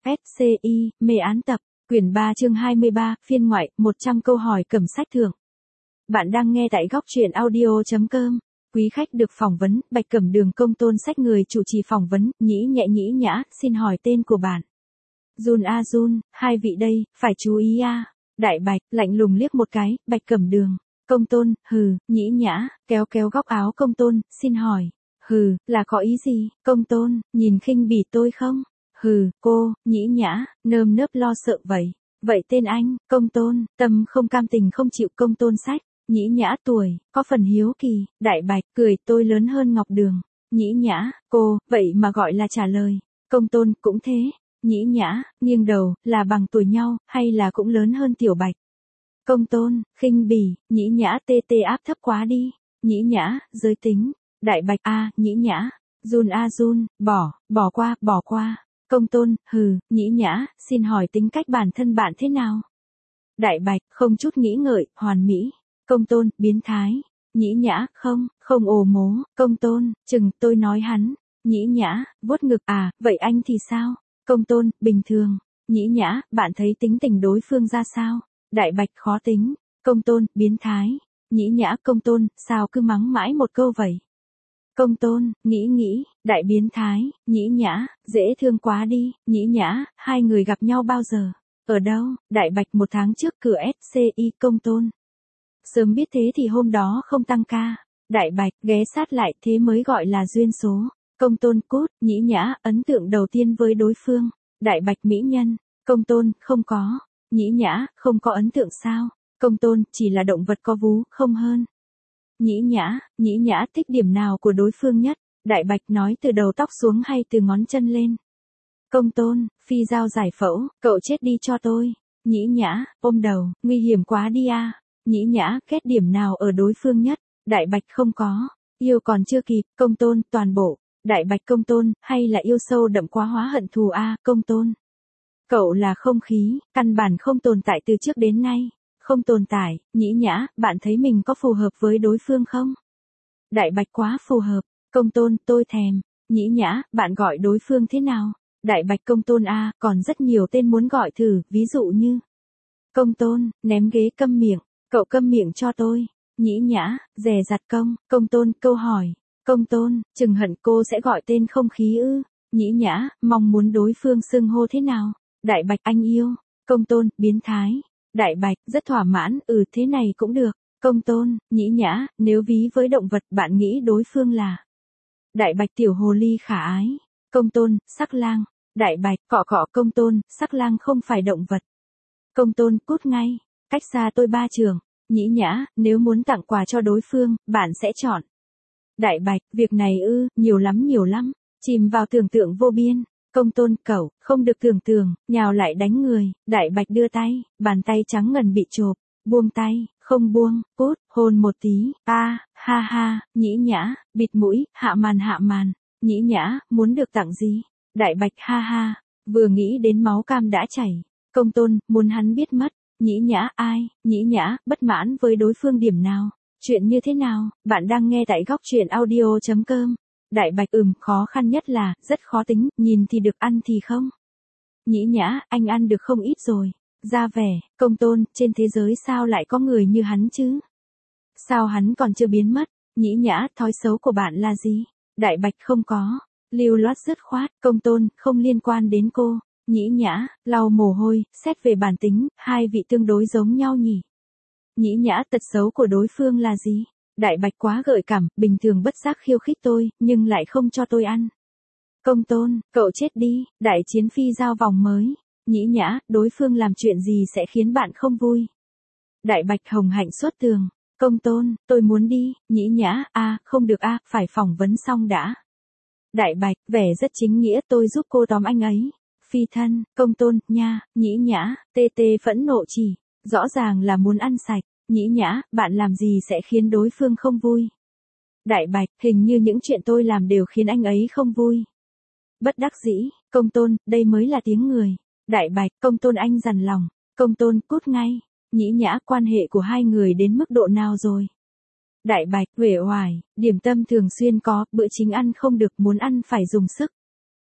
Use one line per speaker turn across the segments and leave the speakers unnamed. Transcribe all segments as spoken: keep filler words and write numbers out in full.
ét xê i, mê án tập, quyển ba chương hai mươi ba, phiên ngoại, một trăm câu hỏi cầm sách thưởng. Bạn đang nghe tại góc truyện audio.com. Quý khách được phỏng vấn, Bạch Cẩm Đường công tôn sách người chủ trì phỏng vấn, nhĩ nhẹ nhĩ nhã, xin hỏi tên của bạn. Jun a Jun, hai vị đây, phải chú ý a. Đại Bạch, lạnh lùng liếc một cái, Bạch Cẩm Đường. Công tôn, hừ, nhĩ nhã, kéo kéo góc áo công tôn, xin hỏi. Hừ, là có ý gì, công tôn, nhìn khinh bỉ tôi không? Hừ, cô, nhĩ nhã, nơm nớp lo sợ vậy. Vậy tên anh, công tôn, tâm không cam tình không chịu công tôn sách. Nhĩ nhã tuổi, có phần hiếu kỳ, Đại Bạch, cười tôi lớn hơn Ngọc Đường. Nhĩ nhã, cô, vậy mà gọi là trả lời. Công tôn, cũng thế. Nhĩ nhã, nghiêng đầu, là bằng tuổi nhau, hay là cũng lớn hơn Tiểu Bạch. Công tôn, khinh bỉ, nhĩ nhã tê tê áp thấp quá đi. Nhĩ nhã, giới tính. Đại Bạch, a, nhĩ nhã. Jun a Jun, bỏ, bỏ qua, bỏ qua. Công tôn, hừ, nhĩ nhã, xin hỏi tính cách bản thân bạn thế nào? Đại Bạch, không chút nghĩ ngợi, hoàn mỹ. Công tôn, biến thái. Nhĩ nhã, không, không ồ mố. Công tôn, chừng, tôi nói hắn. Nhĩ nhã, vuốt ngực, à, vậy anh thì sao? Công tôn, bình thường. Nhĩ nhã, bạn thấy tính tình đối phương ra sao? Đại Bạch, khó tính. Công tôn, biến thái. Nhĩ nhã, công tôn, sao cứ mắng mãi một câu vậy? Công tôn, nghĩ nghĩ, đại biến thái, nhĩ nhã, dễ thương quá đi, nhĩ nhã, hai người gặp nhau bao giờ? Ở đâu? Đại Bạch, một tháng trước cửa ét xê i. Công tôn. Sớm biết thế thì hôm đó không tăng ca. Đại Bạch, ghé sát lại thế mới gọi là duyên số. Công tôn, cút, nhĩ nhã, ấn tượng đầu tiên với đối phương. Đại Bạch, mỹ nhân. Công tôn, không có. Nhĩ nhã, không có ấn tượng sao? Công tôn, chỉ là động vật có vú, không hơn. Nhĩ nhã, nhĩ nhã thích điểm nào của đối phương nhất? Đại Bạch, nói từ đầu tóc xuống hay từ ngón chân lên? Công tôn, phi dao giải phẫu, cậu chết đi cho tôi. Nhĩ nhã, ôm đầu, nguy hiểm quá đi a. Nhĩ nhã, kết điểm nào ở đối phương nhất? Đại Bạch, không có. Yêu còn chưa kịp. Công tôn, toàn bộ. Đại Bạch, công tôn, hay là yêu sâu đậm quá hóa hận thù a? Công tôn. Cậu là không khí, căn bản không tồn tại từ trước đến nay. Không tồn tại. Nhĩ nhã, bạn thấy mình có phù hợp với đối phương không? Đại Bạch, quá phù hợp. Công tôn, tôi thèm. Nhĩ nhã, bạn gọi đối phương thế nào? Đại Bạch, công tôn a, còn rất nhiều tên muốn gọi thử, ví dụ như. Công tôn, ném ghế, câm miệng. Cậu câm miệng cho tôi. Nhĩ nhã, dè dặt công. Công tôn, câu hỏi. Công tôn, chừng hận cô sẽ gọi tên không khí ư? Nhĩ nhã, mong muốn đối phương xưng hô thế nào? Đại Bạch, anh yêu. Công tôn, biến thái. Đại Bạch, rất thỏa mãn, ừ thế này cũng được. Công tôn, nhĩ nhã, nếu ví với động vật bạn nghĩ đối phương là. Đại Bạch, tiểu hồ ly khả ái. Công tôn, sắc lang. Đại Bạch, cọ cọ. Công tôn, sắc lang không phải động vật. Công tôn, cút ngay. Cách xa tôi ba trường. Nhĩ nhã, nếu muốn tặng quà cho đối phương, bạn sẽ chọn. Đại Bạch, việc này ư, nhiều lắm nhiều lắm. Chìm vào tưởng tượng vô biên. Công tôn, cậu, không được tưởng tượng, nhào lại đánh người. Đại Bạch đưa tay, bàn tay trắng ngần bị chộp. Buông tay, không buông, cút, hôn một tí, a, ha ha, nhĩ nhã, bịt mũi, hạ màn hạ màn. Nhĩ nhã, muốn được tặng gì? Đại Bạch, ha ha, vừa nghĩ đến máu cam đã chảy. Công tôn, muốn hắn biết mất. Nhĩ nhã, ai? Nhĩ nhã, bất mãn với đối phương điểm nào? Chuyện như thế nào? Bạn đang nghe tại góc truyện audio.com. Đại Bạch, ừm, khó khăn nhất là, rất khó tính, nhìn thì được ăn thì không. Nhĩ nhã, anh ăn được không ít rồi. Ra vẻ. Công tôn, trên thế giới sao lại có người như hắn chứ? Sao hắn còn chưa biến mất? Nhĩ nhã, thói xấu của bạn là gì? Đại Bạch, không có. Lưu loát dứt khoát. Công tôn, không liên quan đến cô. Nhĩ nhã, lau mồ hôi, xét về bản tính, hai vị tương đối giống nhau nhỉ. Nhĩ nhã, tật xấu của đối phương là gì? Đại Bạch, quá gợi cảm, bình thường bất giác khiêu khích tôi, nhưng lại không cho tôi ăn. Công tôn, cậu chết đi, đại chiến phi giao vòng mới. Nhĩ nhã, đối phương làm chuyện gì sẽ khiến bạn không vui? Đại Bạch, hồng hạnh xuất tường. Công tôn, tôi muốn đi. Nhĩ nhã, a, không được a, phải phỏng vấn xong đã. Đại Bạch, vẻ rất chính nghĩa, tôi giúp cô tóm anh ấy. Phi thân. Công tôn, nha. Nhĩ nhã, tê tê phẫn nộ chỉ. Rõ ràng là muốn ăn sạch. Nhĩ nhã, bạn làm gì sẽ khiến đối phương không vui? Đại Bạch, hình như những chuyện tôi làm đều khiến anh ấy không vui. Bất đắc dĩ. Công tôn, đây mới là tiếng người. Đại Bạch, công tôn anh dằn lòng. Công tôn, cút ngay. Nhĩ nhã, quan hệ của hai người đến mức độ nào rồi? Đại Bạch, uể oải, điểm tâm thường xuyên có, bữa chính ăn không được, muốn ăn phải dùng sức.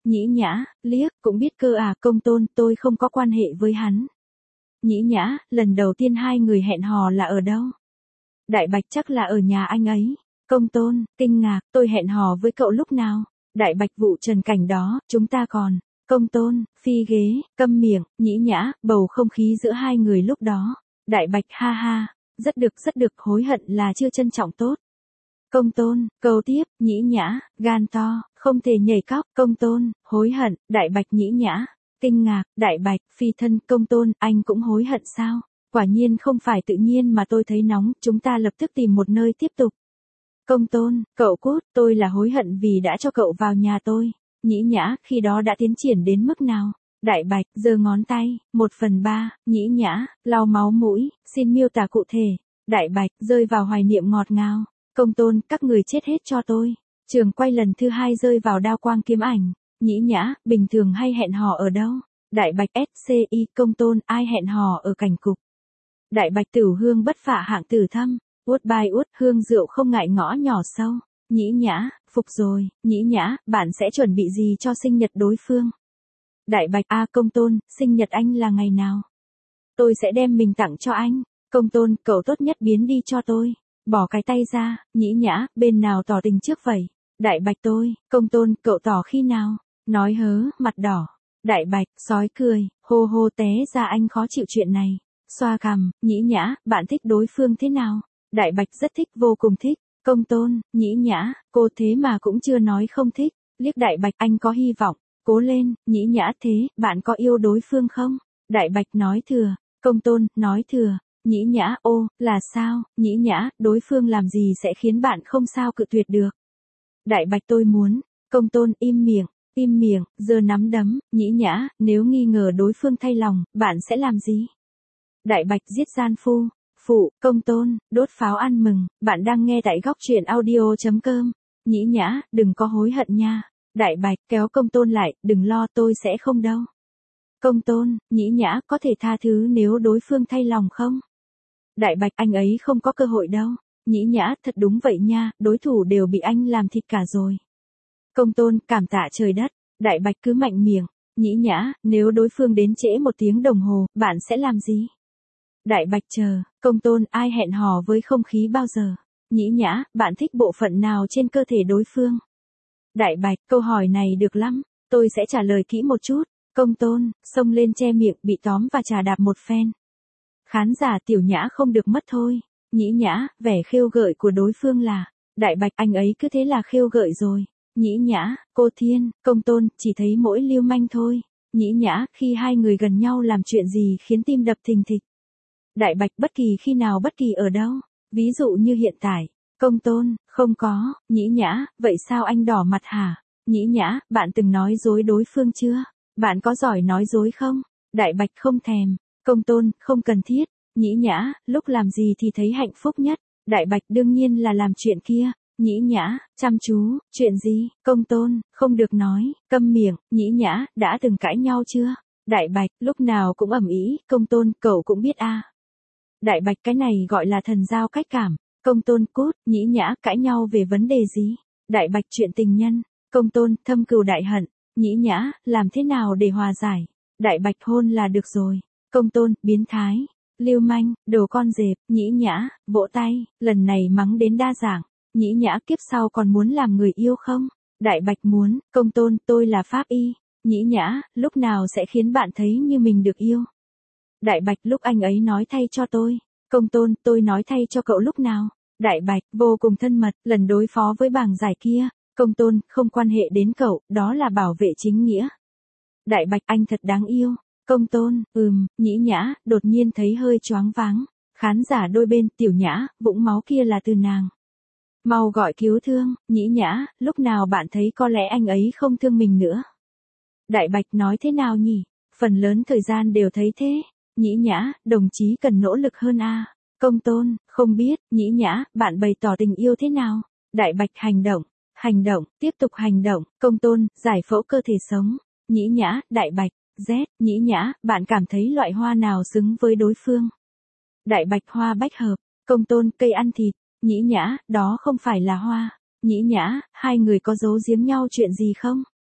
Nhĩ Nhã, liếc, cũng biết cơ à, Công Tôn, tôi không có quan hệ với hắn. Nhĩ Nhã, lần đầu tiên hai người hẹn hò là ở đâu? Đại Bạch, chắc là ở nhà anh ấy. Công Tôn, kinh ngạc, tôi hẹn hò với cậu lúc nào? Đại Bạch, vụ trần cảnh đó, chúng ta còn. Công Tôn, phi ghế, câm miệng. Nhĩ Nhã, bầu không khí giữa hai người lúc đó. Đại Bạch, ha ha, rất được rất được, hối hận là chưa trân trọng tốt. Công Tôn, câu tiếp. Nhĩ Nhã, gan to, không thể nhảy cóc. Công Tôn, hối hận. Đại Bạch, Nhĩ Nhã, kinh ngạc. Đại Bạch, phi thân. Công Tôn, anh cũng hối hận sao? Quả nhiên không phải tự nhiên mà tôi thấy nóng, chúng ta lập tức tìm một nơi tiếp tục. Công Tôn, cậu cút, tôi là hối hận vì đã cho cậu vào nhà tôi. Nhĩ Nhã, khi đó đã tiến triển đến mức nào? Đại Bạch, giơ ngón tay. Một phần ba. Nhĩ Nhã, lau máu mũi, xin miêu tả cụ thể. Đại Bạch, rơi vào hoài niệm ngọt ngào. Công Tôn, các người chết hết cho tôi. Trường quay lần thứ hai rơi vào đao quang kiếm ảnh. Nhĩ Nhã, bình thường hay hẹn hò ở đâu? Đại Bạch, ét xê i. Công Tôn, ai hẹn hò ở cảnh cục? Đại Bạch, Tử hương bất phạ hạng tử thâm. Uất bai uất, hương rượu không ngại ngõ nhỏ sâu. Nhĩ Nhã, phục rồi. Nhĩ Nhã, bạn sẽ chuẩn bị gì cho sinh nhật đối phương? Đại Bạch, a Công Tôn, sinh nhật anh là ngày nào? Tôi sẽ đem mình tặng cho anh. Công Tôn, cậu tốt nhất biến đi cho tôi. Bỏ cái tay ra. Nhĩ Nhã, bên nào tỏ tình trước vậy? Đại Bạch, tôi. Công Tôn, cậu tỏ khi nào? Nói hớ, mặt đỏ. Đại Bạch, sói cười, hô hô té ra anh khó chịu chuyện này. Xoa cằm. Nhĩ Nhã, bạn thích đối phương thế nào? Đại Bạch, rất thích, vô cùng thích. Công Tôn, Nhĩ Nhã, cô thế mà cũng chưa nói không thích. Liếc Đại Bạch, anh có hy vọng. Cố lên. Nhĩ Nhã, thế, bạn có yêu đối phương không? Đại Bạch, nói thừa. Công Tôn, nói thừa. Nhĩ Nhã, ô, là sao? Nhĩ Nhã, đối phương làm gì sẽ khiến bạn không sao cự tuyệt được? Đại Bạch, tôi muốn. Công Tôn, im miệng, im miệng, giơ nắm đấm. Nhĩ Nhã, nếu nghi ngờ đối phương thay lòng, bạn sẽ làm gì? Đại Bạch, giết gian phu. Phụ. Công Tôn, đốt pháo ăn mừng. Bạn đang nghe tại góc truyện audio.com. Nhĩ Nhã, đừng có hối hận nha. Đại Bạch, kéo Công Tôn lại, đừng lo, tôi sẽ không đâu. Công Tôn, Nhĩ Nhã, có thể tha thứ nếu đối phương thay lòng không? Đại Bạch, anh ấy không có cơ hội đâu. Nhĩ Nhã, thật đúng vậy nha, đối thủ đều bị anh làm thịt cả rồi. Công Tôn, cảm tạ trời đất. Đại Bạch, cứ mạnh miệng. Nhĩ Nhã, nếu đối phương đến trễ một tiếng đồng hồ, bạn sẽ làm gì? Đại Bạch, chờ. Công Tôn, ai hẹn hò với không khí bao giờ? Nhĩ Nhã, bạn thích bộ phận nào trên cơ thể đối phương? Đại Bạch, câu hỏi này được lắm, tôi sẽ trả lời kỹ một chút. Công Tôn, xông lên che miệng, bị tóm và trà đạp một phen. Khán giả, Tiểu Nhã không được mất thôi. Nhĩ Nhã, vẻ khêu gợi của đối phương là. Đại Bạch, anh ấy cứ thế là khêu gợi rồi. Nhĩ Nhã, cô Thiên. Công Tôn, chỉ thấy mỗi lưu manh thôi. Nhĩ Nhã, khi hai người gần nhau làm chuyện gì khiến tim đập thình thịch? Đại Bạch, bất kỳ khi nào, bất kỳ ở đâu. Ví dụ như hiện tại. Công Tôn, không có. Nhĩ Nhã, vậy sao anh đỏ mặt hả? Nhĩ Nhã, bạn từng nói dối đối phương chưa? Bạn có giỏi nói dối không? Đại Bạch, không thèm. Công Tôn, không cần thiết. Nhĩ Nhã, lúc làm gì thì thấy hạnh phúc nhất? Đại Bạch, đương nhiên là làm chuyện kia. Nhĩ Nhã, chăm chú, chuyện gì? Công Tôn, không được nói, câm miệng. Nhĩ Nhã, đã từng cãi nhau chưa? Đại Bạch, lúc nào cũng ầm ĩ. Công Tôn, cậu cũng biết a. Đại Bạch, cái này gọi là thần giao cách cảm. Công Tôn, cút. Nhĩ Nhã, cãi nhau về vấn đề gì? Đại Bạch, chuyện tình nhân. Công Tôn, thâm cừu đại hận. Nhĩ Nhã, làm thế nào để hòa giải? Đại Bạch, hôn là được rồi. Công Tôn, biến thái, lưu manh, đồ con dẹp. Nhĩ Nhã, vỗ tay, lần này mắng đến đa dạng. Nhĩ Nhã, kiếp sau còn muốn làm người yêu không? Đại Bạch, muốn. Công Tôn, tôi là pháp y. Nhĩ Nhã, lúc nào sẽ khiến bạn thấy như mình được yêu? Đại Bạch, lúc anh ấy nói thay cho tôi. Công Tôn, tôi nói thay cho cậu lúc nào? Đại Bạch, vô cùng thân mật, lần đối phó với bảng giải kia. Công Tôn, không quan hệ đến cậu, đó là bảo vệ chính nghĩa. Đại Bạch, anh thật đáng yêu. Công Tôn, ừm. Nhĩ Nhã, đột nhiên thấy hơi choáng váng. Khán giả đôi bên, Tiểu Nhã, vũng máu kia là từ nàng. Mau gọi cứu thương. Nhĩ Nhã, lúc nào bạn thấy có lẽ anh ấy không thương mình nữa? Đại Bạch, nói thế nào nhỉ? Phần lớn thời gian đều thấy thế. Nhĩ Nhã, đồng chí cần nỗ lực hơn a. Công Tôn, không biết. Nhĩ Nhã, bạn bày tỏ tình yêu thế nào? Đại Bạch, hành động, hành động, tiếp tục hành động. Công Tôn, giải phẫu cơ thể sống. Nhĩ Nhã, Đại Bạch, Z. Nhĩ Nhã, bạn cảm thấy loại hoa nào xứng với đối phương? Đại Bạch, hoa bách hợp. Công Tôn, cây ăn thịt. Nhĩ Nhã, đó không phải là hoa. Nhĩ Nhã, hai người có giấu giếm nhau chuyện gì không?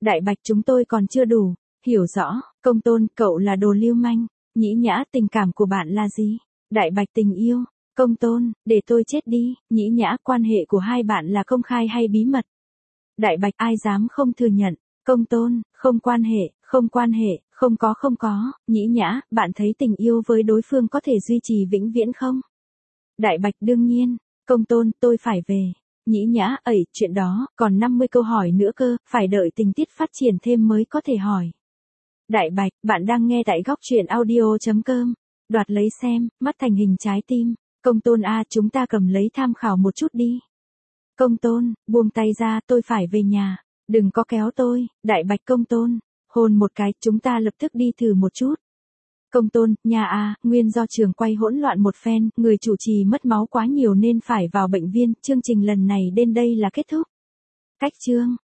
Đại Bạch chúng tôi còn chưa đủ, hiểu rõ, Công Tôn, cậu là đồ lưu manh. Nhĩ Nhã, tình cảm của bạn là gì? Đại Bạch, tình yêu. Công Tôn, để tôi chết đi. Nhĩ Nhã, quan hệ của hai bạn là công khai hay bí mật? Đại Bạch, ai dám không thừa nhận? Công Tôn, không quan hệ, không quan hệ, không có không có. Nhĩ Nhã, bạn thấy tình yêu với đối phương có thể duy trì vĩnh viễn không? Đại Bạch, đương nhiên. Công Tôn, tôi phải về. Nhĩ Nhã, ẩy, chuyện đó, còn năm mươi câu hỏi nữa cơ, phải đợi tình tiết phát triển thêm mới có thể hỏi. Đại Bạch, bạn đang nghe tại góc truyện audio.com. Đoạt lấy xem, mắt thành hình trái tim. Công Tôn a, chúng ta cầm lấy tham khảo một chút đi. Công Tôn, buông tay ra, tôi phải về nhà. Đừng có kéo tôi. Đại Bạch, Công Tôn, hôn một cái, chúng ta lập tức đi thử một chút. Công Tôn, nhà a, nguyên do trường quay hỗn loạn một phen, người chủ trì mất máu quá nhiều nên phải vào bệnh viện, chương trình lần này đến đây là kết thúc. Cách chương